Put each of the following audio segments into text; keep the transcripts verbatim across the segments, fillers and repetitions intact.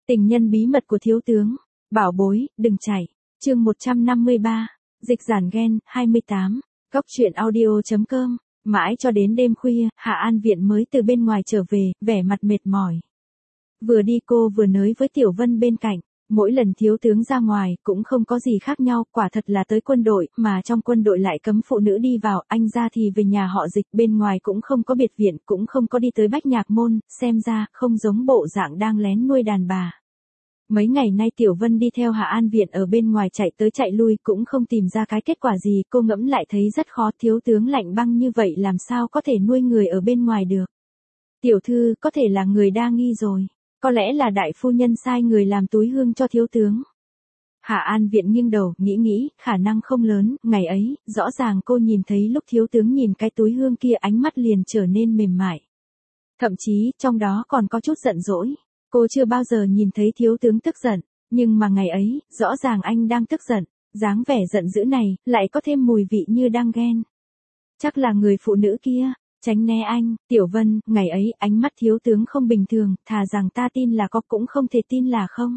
Tình nhân bí mật của thiếu tướng. Bảo bối, đừng chạy. Chương một trăm năm mươi ba. Dịch giản gen, hai mươi tám. Góc truyện audio chấm com. Mãi cho đến đêm khuya, Hạ An Viện mới từ bên ngoài trở về, vẻ mặt mệt mỏi. Vừa đi cô vừa nói với Tiểu Vân bên cạnh. Mỗi lần thiếu tướng ra ngoài, cũng không có gì khác nhau, quả thật là tới quân đội, mà trong quân đội lại cấm phụ nữ đi vào, anh ra thì về nhà họ Dịch, bên ngoài cũng không có biệt viện, cũng không có đi tới Bách Nhạc Môn, xem ra, không giống bộ dạng đang lén nuôi đàn bà. Mấy ngày nay Tiểu Vân đi theo Hạ An Viện ở bên ngoài chạy tới chạy lui, cũng không tìm ra cái kết quả gì, cô ngẫm lại thấy rất khó, thiếu tướng lạnh băng như vậy làm sao có thể nuôi người ở bên ngoài được. Tiểu thư, có thể là người đa nghi rồi. Có lẽ là đại phu nhân sai người làm túi hương cho thiếu tướng. Hạ An Viện nghiêng đầu, nghĩ nghĩ, khả năng không lớn, ngày ấy, rõ ràng cô nhìn thấy lúc thiếu tướng nhìn cái túi hương kia ánh mắt liền trở nên mềm mại. Thậm chí, trong đó còn có chút giận dỗi. Cô chưa bao giờ nhìn thấy thiếu tướng tức giận, nhưng mà ngày ấy, rõ ràng anh đang tức giận, dáng vẻ giận dữ này, lại có thêm mùi vị như đang ghen. Chắc là người phụ nữ kia. Tránh né anh, Tiểu Vân, ngày ấy ánh mắt thiếu tướng không bình thường, thà rằng ta tin là có cũng không thể tin là không.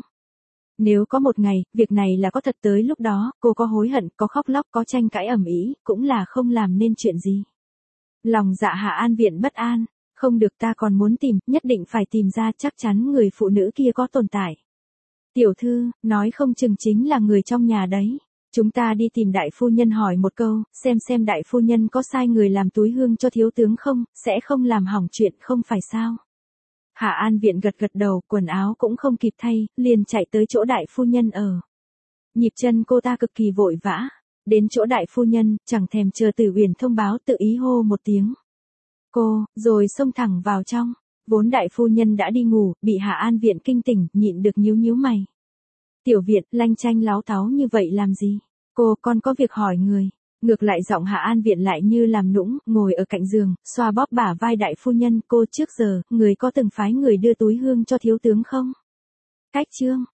Nếu có một ngày, việc này là có thật tới lúc đó, cô có hối hận, có khóc lóc, có tranh cãi ầm ĩ, cũng là không làm nên chuyện gì. Lòng dạ Hạ An Viện bất an, không được ta còn muốn tìm, nhất định phải tìm ra chắc chắn người phụ nữ kia có tồn tại. Tiểu thư, nói không chừng chính là người trong nhà đấy. Chúng ta đi tìm đại phu nhân hỏi một câu, xem xem đại phu nhân có sai người làm túi hương cho thiếu tướng không, sẽ không làm hỏng chuyện không phải sao. Hạ An Viện gật gật đầu, quần áo cũng không kịp thay, liền chạy tới chỗ đại phu nhân ở. Nhịp chân cô ta cực kỳ vội vã, đến chỗ đại phu nhân, chẳng thèm chờ Tử Uyển thông báo tự ý hô một tiếng. Cô, rồi xông thẳng vào trong, vốn đại phu nhân đã đi ngủ, bị Hạ An Viện kinh tỉnh, nhịn được nhíu nhíu mày. Tiểu Viện, lanh chanh láo táo như vậy làm gì? Cô, con có việc hỏi người. Ngược lại giọng Hạ An Viện lại như làm nũng, ngồi ở cạnh giường, xoa bóp bả vai đại phu nhân. Cô, trước giờ, người có từng phái người đưa túi hương cho thiếu tướng không? Cách chương,